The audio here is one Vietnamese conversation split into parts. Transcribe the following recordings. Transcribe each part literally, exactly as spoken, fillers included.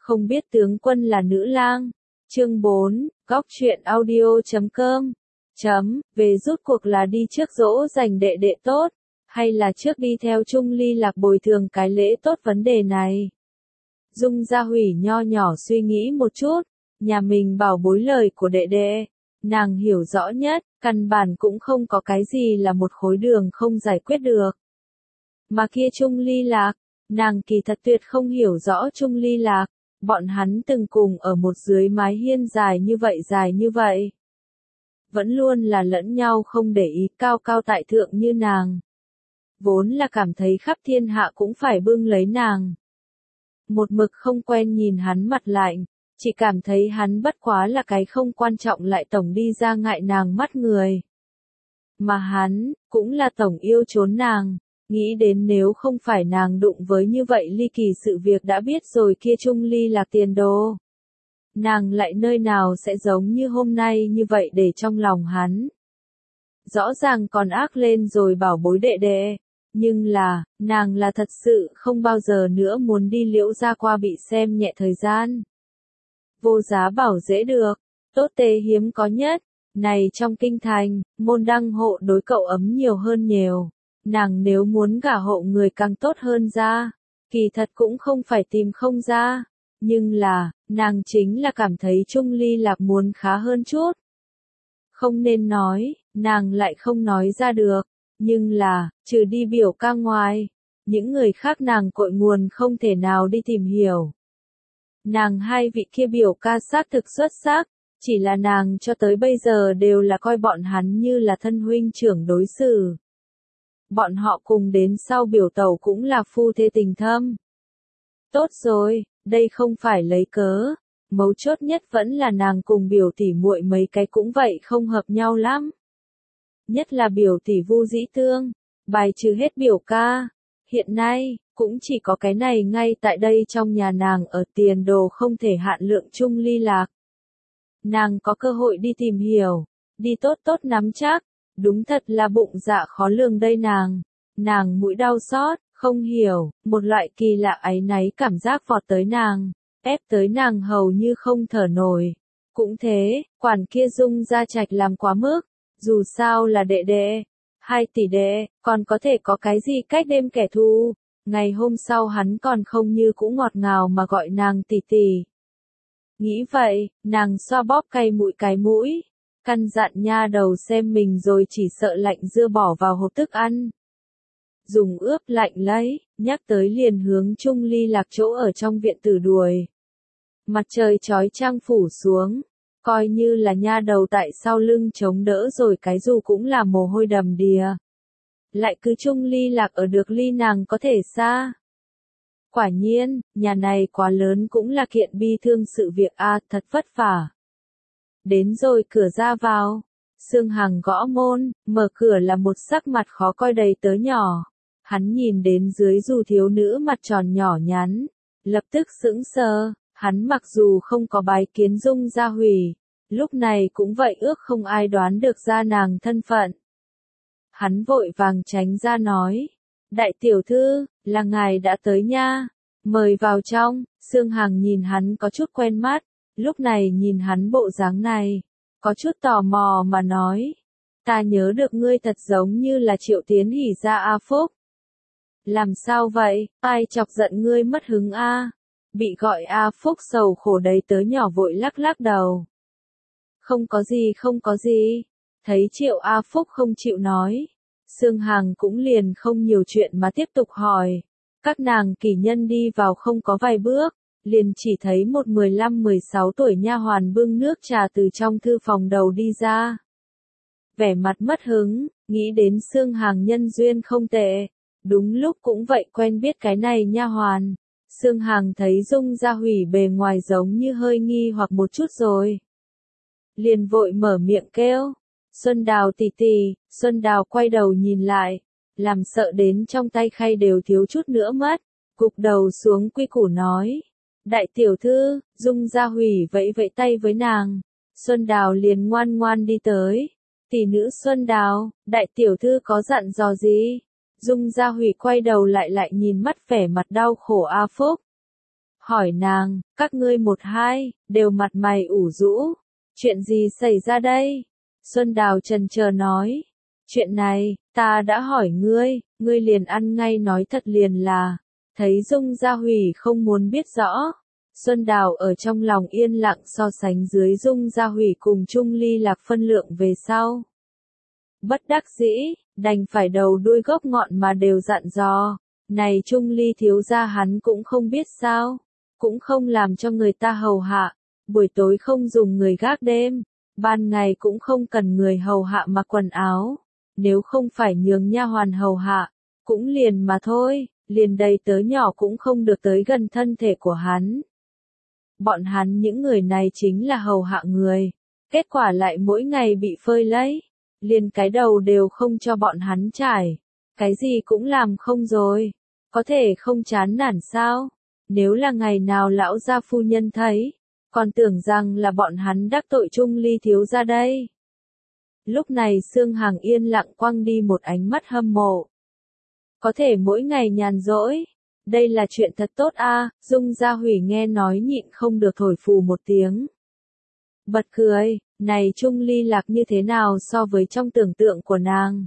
Không biết tướng quân là nữ lang. Chương bốn, góc truyện audio chấm com. Chấm, về rút cuộc là đi trước dỗ dành đệ đệ tốt, hay là trước đi theo Trung Ly Lạc bồi thường cái lễ tốt vấn đề này. Dung Gia Hủy nho nhỏ suy nghĩ một chút, nhà mình bảo bối lời của đệ đệ, nàng hiểu rõ nhất, căn bản cũng không có cái gì là một khối đường không giải quyết được. Mà kia Trung Ly Lạc, nàng kỳ thật tuyệt không hiểu rõ Trung Ly Lạc, bọn hắn từng cùng ở một dưới mái hiên dài như vậy dài như vậy. Vẫn luôn là lẫn nhau không để ý cao cao tại thượng như nàng. Vốn là cảm thấy khắp thiên hạ cũng phải bưng lấy nàng. Một mực không quen nhìn hắn mặt lạnh, chỉ cảm thấy hắn bất quá là cái không quan trọng lại tổng đi ra ngại nàng mắt người. Mà hắn, cũng là tổng yêu trốn nàng, nghĩ đến nếu không phải nàng đụng với như vậy ly kỳ sự việc đã biết rồi kia Trung Ly Lạc tiền đồ. Nàng lại nơi nào sẽ giống như hôm nay như vậy để trong lòng hắn. Rõ ràng còn ác lên rồi bảo bối đệ đệ, nhưng là, nàng là thật sự không bao giờ nữa muốn đi Liễu gia qua bị xem nhẹ thời gian. Vô giá bảo dễ được, tốt tê hiếm có nhất, này trong kinh thành, môn đăng hộ đối cậu ấm nhiều hơn nhiều, nàng nếu muốn gả hộ người càng tốt hơn ra, kỳ thật cũng không phải tìm không ra, nhưng là, nàng chính là cảm thấy Trung Ly Lạc muốn khá hơn chút. Không nên nói, nàng lại không nói ra được, nhưng là, trừ đi biểu ca ngoài, những người khác nàng cội nguồn không thể nào đi tìm hiểu. Nàng hai vị kia biểu ca xác thực xuất sắc, chỉ là nàng cho tới bây giờ đều là coi bọn hắn như là thân huynh trưởng đối xử. Bọn họ cùng đến sau biểu tẩu cũng là phu thê tình thâm. Tốt rồi, đây không phải lấy cớ, mấu chốt nhất vẫn là nàng cùng biểu tỷ muội mấy cái cũng vậy không hợp nhau lắm. Nhất là biểu tỷ Vu Dĩ Tương, bài trừ hết biểu ca, hiện nay, cũng chỉ có cái này ngay tại đây trong nhà nàng ở tiền đồ không thể hạn lượng Trung Ly Lạc. Nàng có cơ hội đi tìm hiểu, đi tốt tốt nắm chắc, đúng thật là bụng dạ khó lường đây nàng, nàng mũi đau xót, không hiểu, một loại kỳ lạ áy náy cảm giác vọt tới nàng, ép tới nàng hầu như không thở nổi. Cũng thế, quản kia Dung Gia Trạch làm quá mức, dù sao là đệ đệ, hai tỷ đệ, còn có thể có cái gì cách đêm kẻ thù. Ngày hôm sau hắn còn không như cũ ngọt ngào mà gọi nàng tỷ tỷ. Nghĩ vậy, nàng xoa bóp cay mũi cái mũi, căn dặn nha đầu xem mình rồi chỉ sợ lạnh dưa bỏ vào hộp thức ăn. Dùng ướp lạnh lấy, nhắc tới liền hướng Trung Ly Lạc chỗ ở trong viện tử đuổi. Mặt trời chói chang phủ xuống, coi như là nha đầu tại sau lưng chống đỡ rồi cái dù cũng là mồ hôi đầm đìa. Lại cứ Trung Ly Lạc ở được ly nàng có thể xa. Quả nhiên, nhà này quá lớn cũng là kiện bi thương sự việc a à, thật vất vả. Đến rồi cửa ra vào, Sương Hằng gõ môn, mở cửa là một sắc mặt khó coi đầy tớ nhỏ. Hắn nhìn đến dưới dù thiếu nữ mặt tròn nhỏ nhắn, lập tức sững sờ, hắn mặc dù không có bái kiến Dung Gia Hủy, lúc này cũng vậy ước không ai đoán được ra nàng thân phận. Hắn vội vàng tránh ra nói, đại tiểu thư, là ngài đã tới nha, mời vào trong. Sương Hằng nhìn hắn có chút quen mắt, lúc này nhìn hắn bộ dáng này, có chút tò mò mà nói, ta nhớ được ngươi thật giống như là Triệu Tiến Hỉ gia A Phúc. Làm sao vậy, ai chọc giận ngươi mất hứng a? Bị gọi A Phúc sầu khổ đầy tớ nhỏ vội lắc lắc đầu. Không có gì không có gì, thấy Triệu A Phúc không chịu nói. Sương Hằng cũng liền không nhiều chuyện mà tiếp tục hỏi. Các nàng kỳ nhân đi vào không có vài bước, liền chỉ thấy một mười lăm mười sáu tuổi nha hoàn bưng nước trà từ trong thư phòng đầu đi ra. Vẻ mặt mất hứng, nghĩ đến Sương Hằng nhân duyên không tệ, đúng lúc cũng vậy quen biết cái này nha hoàn. Sương Hằng thấy Dung Gia Hủy bề ngoài giống như hơi nghi hoặc một chút rồi. Liền vội mở miệng kêu. Xuân Đào tỷ tỷ. Xuân Đào quay đầu nhìn lại, làm sợ đến trong tay khay đều thiếu chút nữa mất, gục đầu xuống quy củ nói. Đại tiểu thư, Dung Gia Hủy vẫy vẫy tay với nàng. Xuân Đào liền ngoan ngoan đi tới. Tỷ nữ Xuân Đào, đại tiểu thư có dặn dò gì? Dung Gia Hủy quay đầu lại lại nhìn mắt vẻ mặt đau khổ A Phúc. hỏi nàng, các ngươi một hai, đều mặt mày ủ rũ. Chuyện gì xảy ra đây? Xuân Đào chần chờ nói. Chuyện này, ta đã hỏi ngươi, ngươi liền ăn ngay nói thật liền là, thấy Dung Gia Hủy không muốn biết rõ. Xuân Đào ở trong lòng yên lặng so sánh dưới Dung Gia Hủy cùng Trung Ly Lạc phân lượng về sau. Bất đắc dĩ, đành phải đầu đuôi gốc ngọn mà đều dặn dò. Này Trung Ly thiếu gia hắn cũng không biết sao, cũng không làm cho người ta hầu hạ, buổi tối không dùng người gác đêm, ban ngày cũng không cần người hầu hạ mặc quần áo, nếu không phải nhường nha hoàn hầu hạ, cũng liền mà thôi, liền đầy tớ nhỏ cũng không được tới gần thân thể của hắn. Bọn hắn những người này chính là hầu hạ người, kết quả lại mỗi ngày bị phơi lấy, liền cái đầu đều không cho bọn hắn trải, cái gì cũng làm không rồi, có thể không chán nản sao? Nếu là ngày nào lão gia phu nhân thấy, còn tưởng rằng là bọn hắn đắc tội Trung Ly thiếu gia đây. Lúc này Sương Hằng yên lặng quăng đi một ánh mắt hâm mộ. Có thể mỗi ngày nhàn rỗi, đây là chuyện thật tốt a. Dung Gia Hủy nghe nói nhịn không được thổi phù một tiếng. Bật cười, này Trung Ly Lạc như thế nào so với trong tưởng tượng của nàng.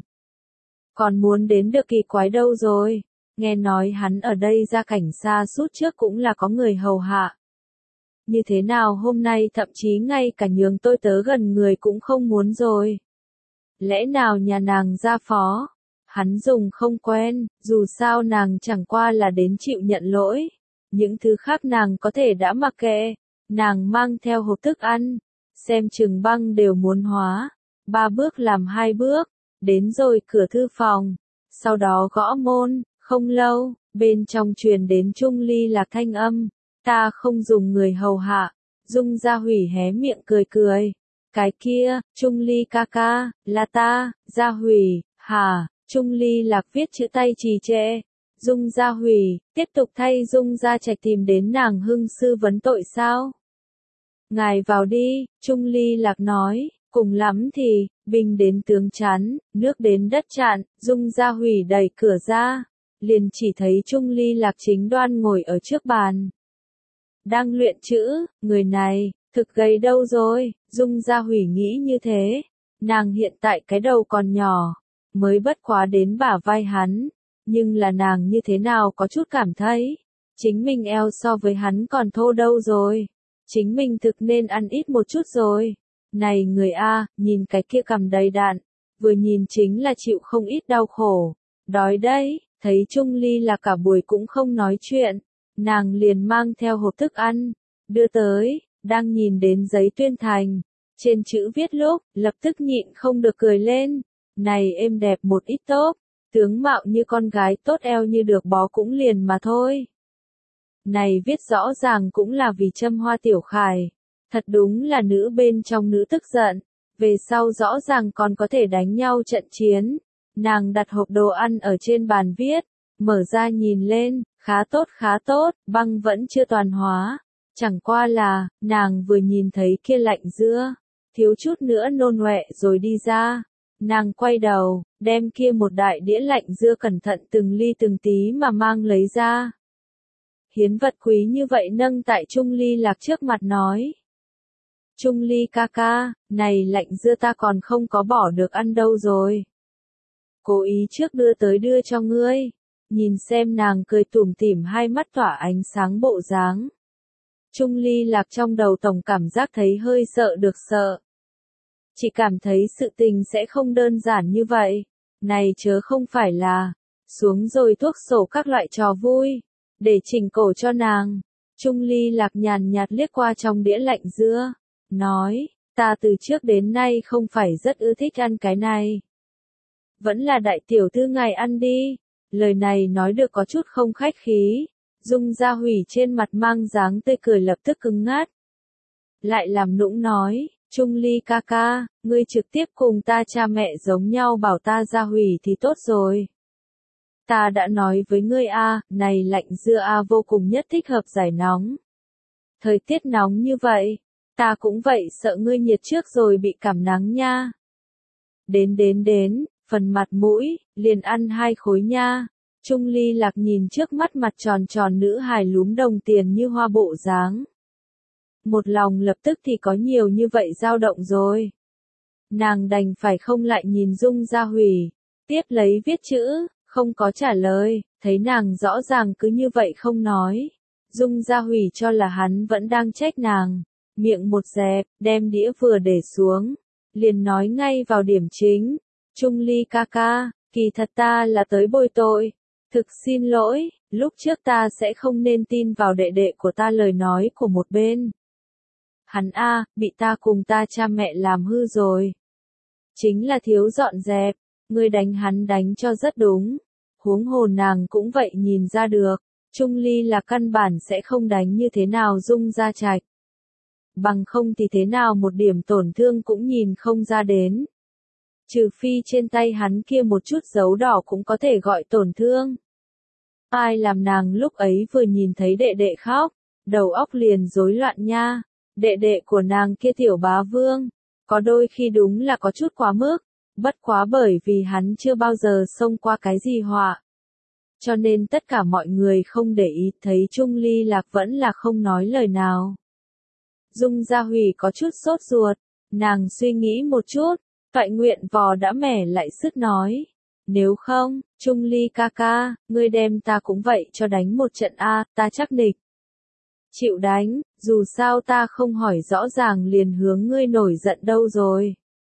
Còn muốn đến được kỳ quái đâu rồi, nghe nói hắn ở đây ra cảnh xa suốt trước cũng là có người hầu hạ. Như thế nào hôm nay thậm chí ngay cả nhường tôi tớ gần người cũng không muốn rồi. Lẽ nào nhà nàng ra phó? Hắn dùng không quen, dù sao nàng chẳng qua là đến chịu nhận lỗi. Những thứ khác nàng có thể đã mặc kệ, nàng mang theo hộp thức ăn, xem chừng băng đều muốn hóa. Ba bước làm hai bước, đến rồi cửa thư phòng, sau đó gõ môn, không lâu, bên trong truyền đến Trung Ly Lạc thanh âm, ta không dùng người hầu hạ. Dung Gia Hủy hé miệng cười cười, cái kia, Trung Ly ca ca, là ta. Gia Hủy, hả? Trung Ly Lạc viết chữ tay trì trệ. Dung Gia Hủy, tiếp tục thay Dung Gia Trạch tìm đến nàng hưng sư vấn tội sao? Ngài vào đi, Trung Ly Lạc nói, cùng lắm thì, binh đến tướng chắn, nước đến đất chặn. Dung Gia Hủy đẩy cửa ra, liền chỉ thấy Trung Ly Lạc chính đoan ngồi ở trước bàn. Đang luyện chữ, người này, thực gầy đâu rồi, Dung Gia Hủy nghĩ như thế. Nàng hiện tại cái đầu còn nhỏ, mới bất quá đến bả vai hắn, nhưng là nàng như thế nào có chút cảm thấy, chính mình eo so với hắn còn thô đâu rồi, chính mình thực nên ăn ít một chút rồi. Này người A, nhìn cái kia cằm đầy đạn, vừa nhìn chính là chịu không ít đau khổ, đói đấy. Thấy Trung Ly là cả buổi cũng không nói chuyện, nàng liền mang theo hộp thức ăn, đưa tới, đang nhìn đến giấy tuyên thành, trên chữ viết lúc, lập tức nhịn không được cười lên, này êm đẹp một ít tốt, tướng mạo như con gái tốt eo như được bó cũng liền mà thôi. Này viết rõ ràng cũng là vì châm hoa tiểu khải, thật đúng là nữ bên trong nữ tức giận, về sau rõ ràng còn có thể đánh nhau trận chiến. Nàng đặt hộp đồ ăn ở trên bàn viết, mở ra nhìn lên, khá tốt khá tốt, băng vẫn chưa toàn hóa. Chẳng qua là, nàng vừa nhìn thấy kia lạnh dưa, thiếu chút nữa nôn ọe rồi đi ra. Nàng quay đầu, đem kia một đại đĩa lạnh dưa cẩn thận từng ly từng tí mà mang lấy ra. Hiến vật quý như vậy nâng tại Trung Ly Lạc trước mặt nói. Trung Ly ca ca, này lạnh dưa ta còn không có bỏ được ăn đâu rồi. Cố ý trước đưa tới đưa cho ngươi, nhìn xem nàng cười tủm tỉm hai mắt tỏa ánh sáng bộ dáng. Trung Ly Lạc trong đầu tổng cảm giác thấy hơi sợ được sợ. Chỉ cảm thấy sự tình sẽ không đơn giản như vậy, này chớ không phải là, xuống rồi thuốc sổ các loại trò vui, để chỉnh cổ cho nàng. Trung Ly Lạc nhàn nhạt liếc qua trong đĩa lạnh dưa, nói, ta từ trước đến nay không phải rất ưa thích ăn cái này. Vẫn là đại tiểu thư ngài ăn đi. Lời này nói được có chút không khách khí. Dung Gia Hủy trên mặt mang dáng tươi cười lập tức cứng ngắt. Lại làm nũng nói, Trung Ly ca ca, ngươi trực tiếp cùng ta cha mẹ giống nhau bảo ta Gia Hủy thì tốt rồi. Ta đã nói với ngươi a, này lạnh dưa a vô cùng nhất thích hợp giải nóng. Thời tiết nóng như vậy, ta cũng vậy sợ ngươi nhiệt trước rồi bị cảm nắng nha. Đến đến đến, phần mặt mũi, liền ăn hai khối nha. Trung Ly Lạc nhìn trước mắt mặt tròn tròn nữ hài lúm đồng tiền như hoa bộ dáng. Một lòng lập tức thì có nhiều như vậy dao động rồi. Nàng đành phải không lại nhìn Dung Gia Hủy, tiếp lấy viết chữ, không có trả lời, thấy nàng rõ ràng cứ như vậy không nói. Dung Gia Hủy cho là hắn vẫn đang trách nàng, miệng một dẹp, đem đĩa vừa để xuống, liền nói ngay vào điểm chính. Trung Ly ca ca, kỳ thật ta là tới bồi tội, thực xin lỗi, lúc trước ta sẽ không nên tin vào đệ đệ của ta lời nói của một bên. Hắn a, bị ta cùng ta cha mẹ làm hư rồi. Chính là thiếu dọn dẹp, ngươi đánh hắn đánh cho rất đúng. Huống hồ nàng cũng vậy nhìn ra được, Trung Ly là căn bản sẽ không đánh như thế nào Dung Gia Trạch. Bằng không thì thế nào một điểm tổn thương cũng nhìn không ra đến. Trừ phi trên tay hắn kia một chút dấu đỏ cũng có thể gọi tổn thương. Ai làm nàng lúc ấy vừa nhìn thấy đệ đệ khóc, đầu óc liền rối loạn nha. Đệ đệ của nàng kia tiểu bá vương, có đôi khi đúng là có chút quá mức, bất quá bởi vì hắn chưa bao giờ xông qua cái gì họa. Cho nên tất cả mọi người không để ý, thấy Trung Ly Lạc vẫn là không nói lời nào. Dung Gia Hủy có chút sốt ruột, nàng suy nghĩ một chút, toại nguyện vò đã mẻ lại sức nói. Nếu không, Trung Ly ca ca, ngươi đem ta cũng vậy cho đánh một trận a, ta chắc nịch. Chịu đánh, dù sao ta không hỏi rõ ràng liền hướng ngươi nổi giận đâu rồi.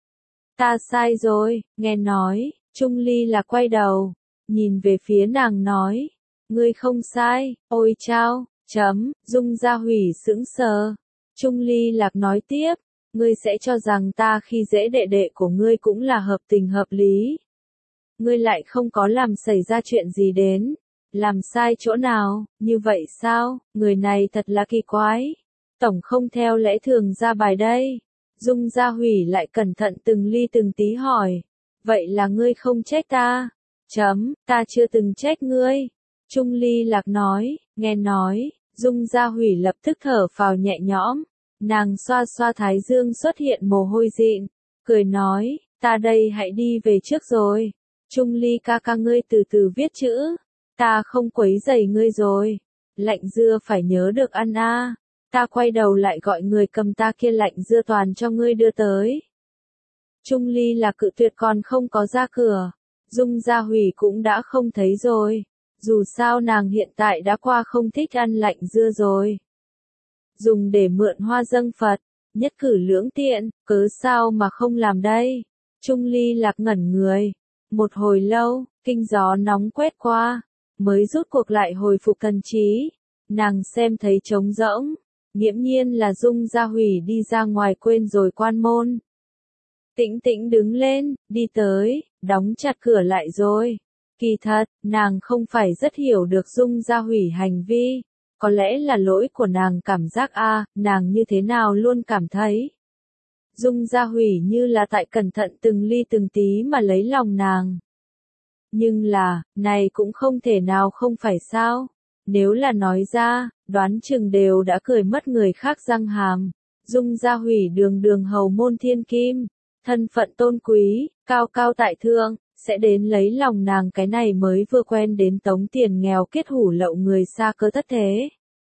Ta sai rồi, nghe nói, Trung Ly là quay đầu, nhìn về phía nàng nói, ngươi không sai, ôi chao, chấm, Dung Gia Hủy sững sờ. Trung Ly Lạc nói tiếp, ngươi sẽ cho rằng ta khi dễ đệ đệ của ngươi cũng là hợp tình hợp lý. Ngươi lại không có làm xảy ra chuyện gì đến. Làm sai chỗ nào, như vậy sao, người này thật là kỳ quái. Tổng không theo lẽ thường ra bài đây. Dung Gia Hủy lại cẩn thận từng ly từng tí hỏi. Vậy là ngươi không trách ta? Chấm, ta chưa từng trách ngươi. Trung Ly Lạc nói, nghe nói, Dung Gia Hủy lập tức thở phào nhẹ nhõm. Nàng xoa xoa thái dương xuất hiện mồ hôi dịn, cười nói, ta đây hãy đi về trước rồi. Trung Ly ca ca ngươi từ từ viết chữ. Ta không quấy rầy ngươi rồi. Lạnh dưa phải nhớ được ăn a. Ta quay đầu lại gọi người cầm ta kia lạnh dưa toàn cho ngươi đưa tới. Trung Ly là cự tuyệt còn không có ra cửa. Dung Gia Hủy cũng đã không thấy rồi. Dù sao nàng hiện tại đã qua không thích ăn lạnh dưa rồi. Dùng để mượn hoa dâng Phật, nhất cử lưỡng tiện, cớ sao mà không làm đây. Trung Ly Lạc ngẩn người. Một hồi lâu, kinh gió nóng quét qua. Mới rút cuộc lại hồi phục thần trí, nàng xem thấy trống rỗng, nghiễm nhiên là Dung Gia Hủy đi ra ngoài quên rồi quan môn. Tĩnh Tĩnh đứng lên, đi tới, đóng chặt cửa lại rồi. Kỳ thật, nàng không phải rất hiểu được Dung Gia Hủy hành vi, có lẽ là lỗi của nàng cảm giác a, nàng như thế nào luôn cảm thấy. Dung Gia Hủy như là tại cẩn thận từng ly từng tí mà lấy lòng nàng. Nhưng là, này cũng không thể nào không phải sao. Nếu là nói ra, đoán chừng đều đã cười mất người khác răng hàm. Dung Gia Hủy đường đường hầu môn thiên kim, thân phận tôn quý, cao cao tại thượng, sẽ đến lấy lòng nàng cái này mới vừa quen đến tống tiền nghèo kết hủ lậu người xa cơ thất thế.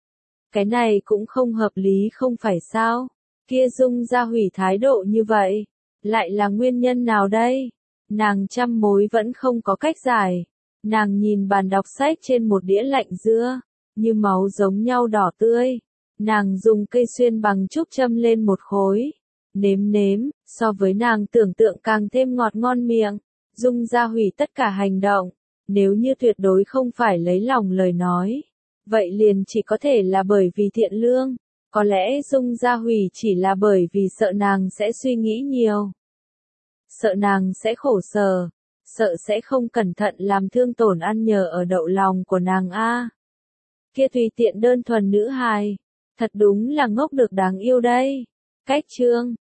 Cái này cũng không hợp lý không phải sao. Kia Dung Gia Hủy thái độ như vậy, lại là nguyên nhân nào đây? Nàng trăm mối vẫn không có cách giải. Nàng nhìn bàn đọc sách trên một đĩa lạnh dưa, như máu giống nhau đỏ tươi. Nàng dùng cây xuyên bằng trúc châm lên một khối. Nếm nếm, so với nàng tưởng tượng càng thêm ngọt ngon miệng. Dung Gia Hủy tất cả hành động. Nếu như tuyệt đối không phải lấy lòng lời nói. Vậy liền chỉ có thể là bởi vì thiện lương. Có lẽ Dung Gia Hủy chỉ là bởi vì sợ nàng sẽ suy nghĩ nhiều. Sợ nàng sẽ khổ sở, sợ sẽ không cẩn thận làm thương tổn ăn nhờ ở đậu lòng của nàng a. Kia tùy tiện đơn thuần nữ hài, thật đúng là ngốc được đáng yêu đây. Cách chương